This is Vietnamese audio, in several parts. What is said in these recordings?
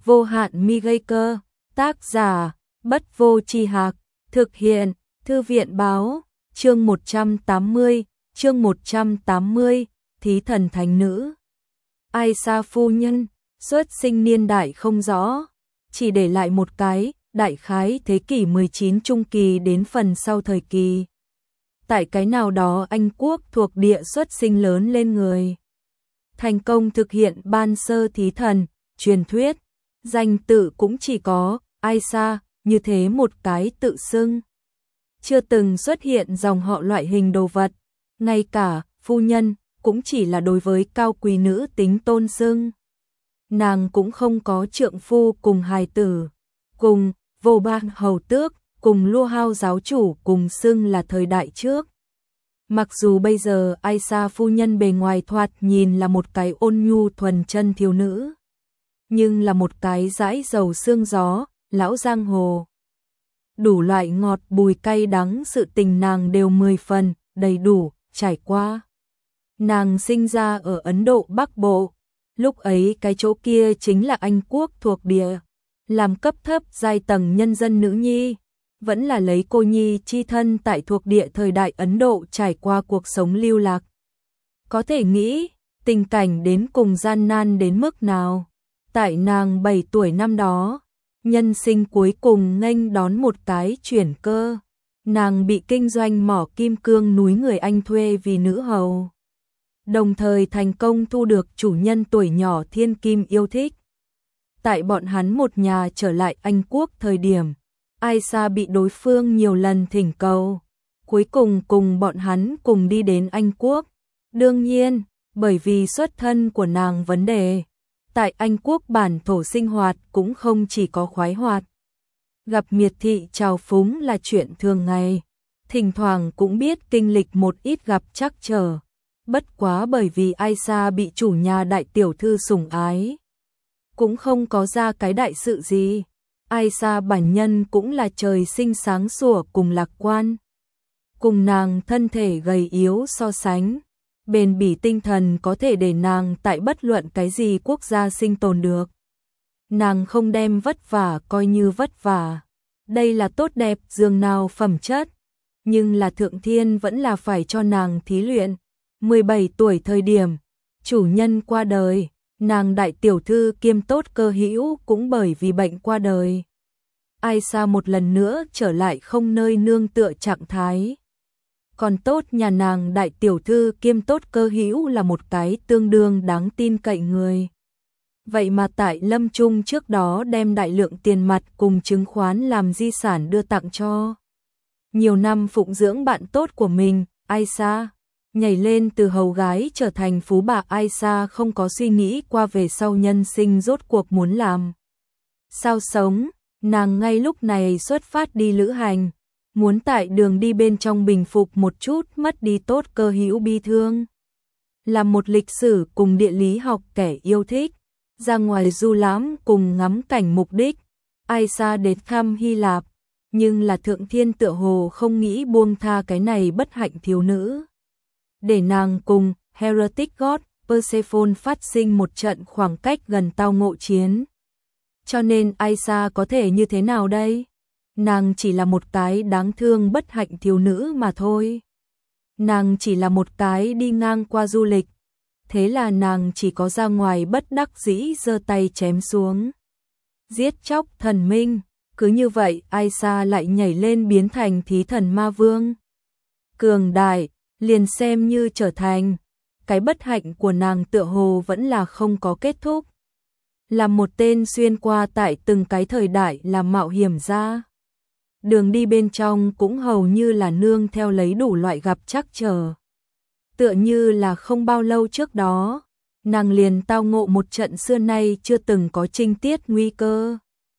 vô hạn mi gây cơ, tác giả, Bất Vô Tri Hạc, thực hiện, Thư viện báo, chương 180, Thí thần thánh nữ. Aisha phu nhân, xuất sinh niên đại không rõ, chỉ để lại một cái, đại khái thế kỷ 19 trung kỳ đến phần sau thời kỳ. Tại cái nào đó Anh quốc thuộc địa xuất sinh lớn lên người. Thành công thực hiện ban sơ thí thần, truyền thuyết, danh tự cũng chỉ có Aisha, như thế một cái tự xưng. Chưa từng xuất hiện dòng họ loại hình đồ vật, ngay cả phu nhân cũng chỉ là đối với cao quý nữ tính tôn xưng. Nàng cũng không có trượng phu cùng hài tử, cùng vô ban hầu tước, cùng lua hao giáo chủ cùng xưng là thời đại trước. Mặc dù bây giờ Aisha phu nhân bề ngoài thoạt nhìn là một cái ôn nhu thuần chân thiếu nữ, nhưng là một cái dãi dầu xương gió, lão giang hồ. Đủ loại ngọt bùi cay đắng sự tình nàng đều 10 phần, đầy đủ, trải qua. Nàng sinh ra ở Ấn Độ Bắc Bộ, lúc ấy cái chỗ kia chính là Anh quốc thuộc địa, làm cấp thấp giai tầng nhân dân nữ nhi, vẫn là lấy cô nhi chi thân tại thuộc địa thời đại Ấn Độ trải qua cuộc sống lưu lạc. Có thể nghĩ, tình cảnh đến cùng gian nan đến mức nào. Tại nàng 7 tuổi năm đó, nhân sinh cuối cùng nghênh đón một cái chuyển cơ. Nàng bị kinh doanh mỏ kim cương núi người Anh thuê vì nữ hầu. Đồng thời thành công thu được chủ nhân tuổi nhỏ thiên kim yêu thích. Tại bọn hắn một nhà trở lại Anh quốc thời điểm, Aisha bị đối phương nhiều lần thỉnh cầu, cuối cùng cùng bọn hắn cùng đi đến Anh quốc. Đương nhiên, bởi vì xuất thân của nàng vấn đề, tại Anh quốc bản thổ sinh hoạt cũng không chỉ có khoái hoạt. Gặp miệt thị trào phúng là chuyện thường ngày, thỉnh thoảng cũng biết kinh lịch một ít gặp trắc trở. Bất quá bởi vì Aisha bị chủ nhà đại tiểu thư sủng ái, cũng không có ra cái đại sự gì. Aisha bản nhân cũng là trời sinh sáng sủa cùng lạc quan. Cùng nàng thân thể gầy yếu so sánh, bền bỉ tinh thần có thể để nàng tại bất luận cái gì quốc gia sinh tồn được. Nàng không đem vất vả coi như vất vả. Đây là tốt đẹp dường nào phẩm chất, nhưng là thượng thiên vẫn là phải cho nàng thí luyện. 17 tuổi thời điểm, chủ nhân qua đời, nàng đại tiểu thư kiêm tốt cơ hữu cũng bởi vì bệnh qua đời. Aisha một lần nữa trở lại không nơi nương tựa trạng thái. Còn tốt nhà nàng đại tiểu thư kiêm tốt cơ hữu là một cái tương đương đáng tin cậy người. Vậy mà tại lâm chung trước đó đem đại lượng tiền mặt cùng chứng khoán làm di sản đưa tặng cho. Nhiều năm phụng dưỡng bạn tốt của mình, Aisha, nhảy lên từ hầu gái trở thành phú bà. Aisha không có suy nghĩ qua về sau nhân sinh rốt cuộc muốn làm sao sống, nàng ngay lúc này xuất phát đi lữ hành, muốn tại đường đi bên trong bình phục một chút mất đi tốt cơ hữu bi thương. Là một lịch sử cùng địa lý học kẻ yêu thích, ra ngoài du lãm cùng ngắm cảnh mục đích, Aisha đến thăm Hy Lạp, nhưng là thượng thiên tựa hồ không nghĩ buông tha cái này bất hạnh thiếu nữ. Để nàng cùng Heretic God Persephone phát sinh một trận khoảng cách gần tao ngộ chiến. Cho nên Aisha có thể như thế nào đây? Nàng chỉ là một cái đáng thương bất hạnh thiếu nữ mà thôi. Nàng chỉ là một cái đi ngang qua du lịch. Thế là nàng chỉ có ra ngoài bất đắc dĩ giơ tay chém xuống. Giết chóc thần minh. Cứ như vậy Aisha lại nhảy lên biến thành thí thần ma vương. Cường đại, liền xem như trở thành. Cái bất hạnh của nàng tựa hồ vẫn là không có kết thúc. Là một tên xuyên qua tại từng cái thời đại làm mạo hiểm ra. Đường đi bên trong cũng hầu như là nương theo lấy đủ loại gặp trắc trở. Tựa như là không bao lâu trước đó, nàng liền tao ngộ một trận xưa nay chưa từng có trinh tiết nguy cơ.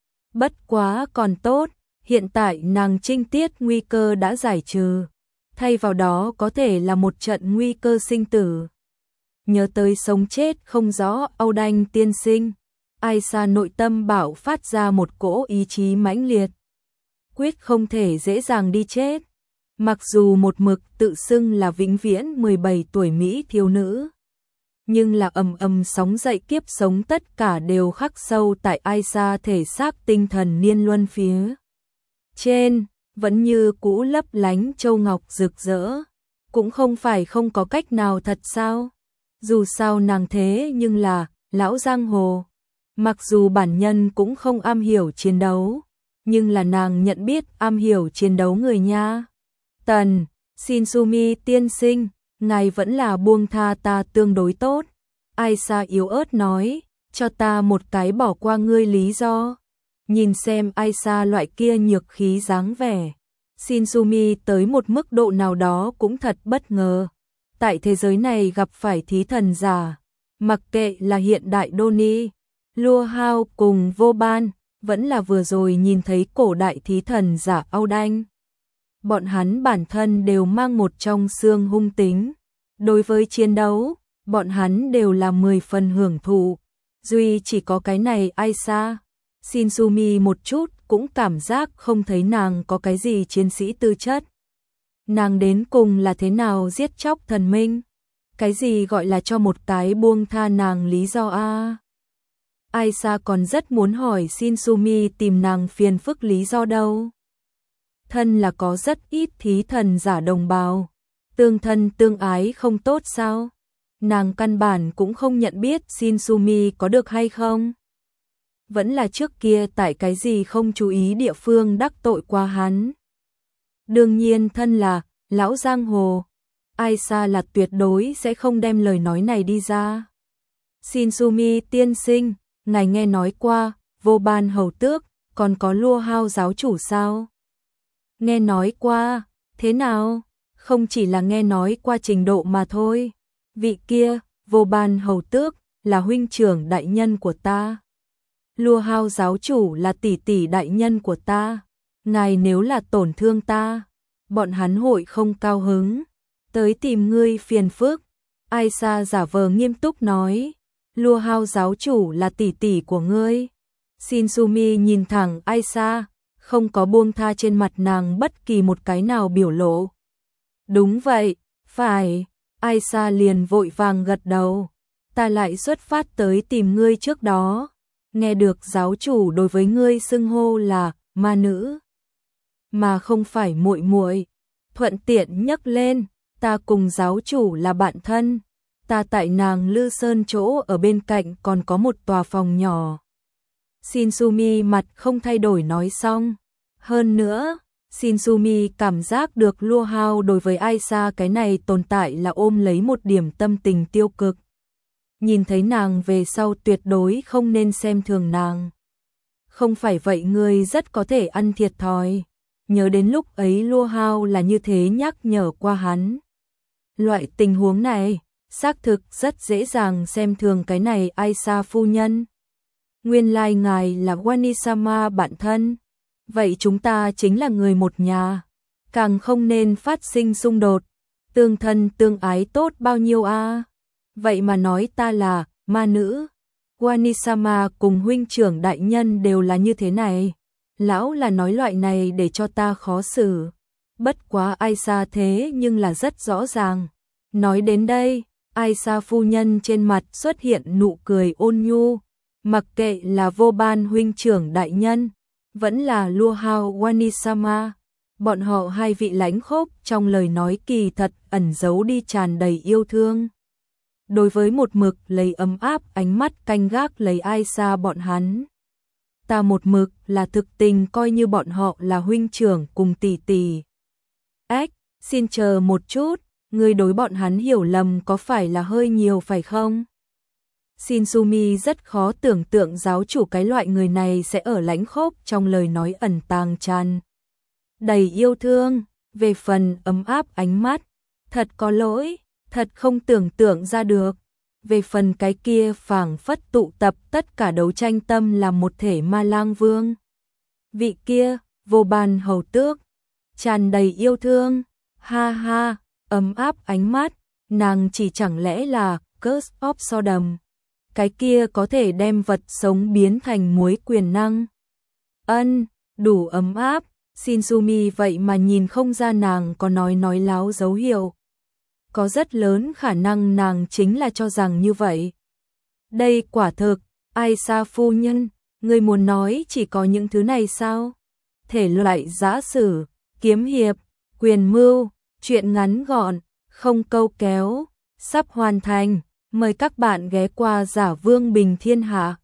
Bất quá còn tốt, hiện tại nàng trinh tiết nguy cơ đã giải trừ, thay vào đó có thể là một trận nguy cơ sinh tử. Nhớ tới sống chết không rõ Âu Đanh tiên sinh, Aisha nội tâm bạo phát ra một cỗ ý chí mãnh liệt. Quyết không thể dễ dàng đi chết. Mặc dù một mực tự xưng là vĩnh viễn 17 tuổi Mỹ thiếu nữ, nhưng là ầm ầm sóng dậy kiếp sống tất cả đều khắc sâu tại Aisha thể xác tinh thần niên luân phía trên, vẫn như cũ lấp lánh châu ngọc rực rỡ. Cũng không phải không có cách nào thật sao? Dù sao nàng thế nhưng là lão giang hồ. Mặc dù bản nhân cũng không am hiểu chiến đấu, nhưng là nàng nhận biết am hiểu chiến đấu người nha. Tần, Shinsumi tiên sinh, ngài vẫn là buông tha ta tương đối tốt. Aisha yếu ớt nói, cho ta một cái bỏ qua ngươi lý do. Nhìn xem Aisha loại kia nhược khí dáng vẻ, Shinsumi tới một mức độ nào đó cũng thật bất ngờ. Tại thế giới này gặp phải thí thần giả, mặc kệ là hiện đại Donnie, Lua Hao cùng Vô Ban, vẫn là vừa rồi nhìn thấy cổ đại thí thần giả Âu Đanh. Bọn hắn bản thân đều mang một trong xương hung tính. Đối với chiến đấu, bọn hắn đều là 10 phần hưởng thụ. Duy chỉ có cái này Aisha, Shinsumi một chút cũng cảm giác không thấy nàng có cái gì chiến sĩ tư chất. Nàng đến cùng là thế nào giết chóc thần minh? Cái gì gọi là cho một cái buông tha nàng lý do a? Aisha còn rất muốn hỏi Shinsumi tìm nàng phiền phức lý do đâu. Thân là có rất ít thí thần giả đồng bào, tương thân tương ái không tốt sao? Nàng căn bản cũng không nhận biết Shinsumi có được hay không. Vẫn là trước kia tại cái gì không chú ý địa phương đắc tội qua hắn. Đương nhiên thân là lão giang hồ, Aisha là tuyệt đối sẽ không đem lời nói này đi ra. Shinsumi tiên sinh, ngài nghe nói qua Vô Ban hầu tước, còn có Lua Hao giáo chủ sao? Nghe nói qua, thế nào? Không chỉ là nghe nói qua trình độ mà thôi. Vị kia, Vô Ban hầu tước, là huynh trưởng đại nhân của ta. Lua Hao giáo chủ là tỷ tỷ đại nhân của ta. Ngài nếu là tổn thương ta, bọn hắn hội không cao hứng, tới tìm ngươi phiền phức. Aisha giả vờ nghiêm túc nói, Lua Hao giáo chủ là tỷ tỷ của ngươi. Shinsumi nhìn thẳng Aisha, không có buông tha trên mặt nàng bất kỳ một cái nào biểu lộ. Đúng vậy, phải. Aisha liền vội vàng gật đầu. Ta lại xuất phát tới tìm ngươi trước đó. Nghe được giáo chủ đối với ngươi xưng hô là ma nữ, mà không phải muội muội. Thuận tiện nhắc lên, ta cùng giáo chủ là bạn thân. Ta tại nàng Lư Sơn chỗ ở bên cạnh còn có một tòa phòng nhỏ. Shinsumi mặt không thay đổi nói xong. Hơn nữa, Shinsumi cảm giác được Lua Hao đối với Aisha cái này tồn tại là ôm lấy một điểm tâm tình tiêu cực. Nhìn thấy nàng về sau tuyệt đối không nên xem thường nàng. Không phải vậy ngươi rất có thể ăn thiệt thòi. Nhớ đến lúc ấy Lua Hao là như thế nhắc nhở qua hắn. Loại tình huống này, xác thực rất dễ dàng xem thường cái này Aisha phu nhân. Nguyên lai ngài là Wanisama bạn thân. Vậy chúng ta chính là người một nhà. Càng không nên phát sinh xung đột. Tương thân tương ái tốt bao nhiêu a? Vậy mà nói ta là ma nữ. Wanisama cùng huynh trưởng đại nhân đều là như thế này. Lão là nói loại này để cho ta khó xử. Bất quá Aisha thế nhưng là rất rõ ràng. Nói đến đây, Aisha phu nhân trên mặt xuất hiện nụ cười ôn nhu. Mặc kệ là Vô Ban huynh trưởng đại nhân, vẫn là Lua Hao Wanisama, bọn họ hai vị lãnh khốc trong lời nói kỳ thật ẩn giấu đi tràn đầy yêu thương. Đối với một mực lấy ấm áp ánh mắt canh gác lấy Aisha bọn hắn. Ta một mực là thực tình coi như bọn họ là huynh trưởng cùng tỷ tỷ. Ếch, xin chờ một chút, người đối bọn hắn hiểu lầm có phải là hơi nhiều phải không? Shinsumi rất khó tưởng tượng giáo chủ cái loại người này sẽ ở lãnh khốc trong lời nói ẩn tàng tràn đầy yêu thương. Về phần ấm áp ánh mắt, thật có lỗi, thật không tưởng tượng ra được. Về phần cái kia phảng phất tụ tập tất cả đấu tranh tâm là một thể ma lang vương. Vị kia, Vô Ban hầu tước, tràn đầy yêu thương, ha ha, ấm áp ánh mắt, nàng chỉ chẳng lẽ là Curse of Sodom. Cái kia có thể đem vật sống biến thành muối quyền năng. Đủ ấm áp, Shinsumi vậy mà nhìn không ra nàng có nói láo dấu hiệu. có rất lớn khả năng nàng chính là cho rằng như vậy. Đây quả thực, Ai Sa phu nhân, người muốn nói chỉ có những thứ này sao? Thể loại giã sử, kiếm hiệp, quyền mưu, truyện ngắn gọn, không câu kéo, sắp hoàn thành. Mời các bạn ghé qua Giả Vương Bình Thiên Hạ.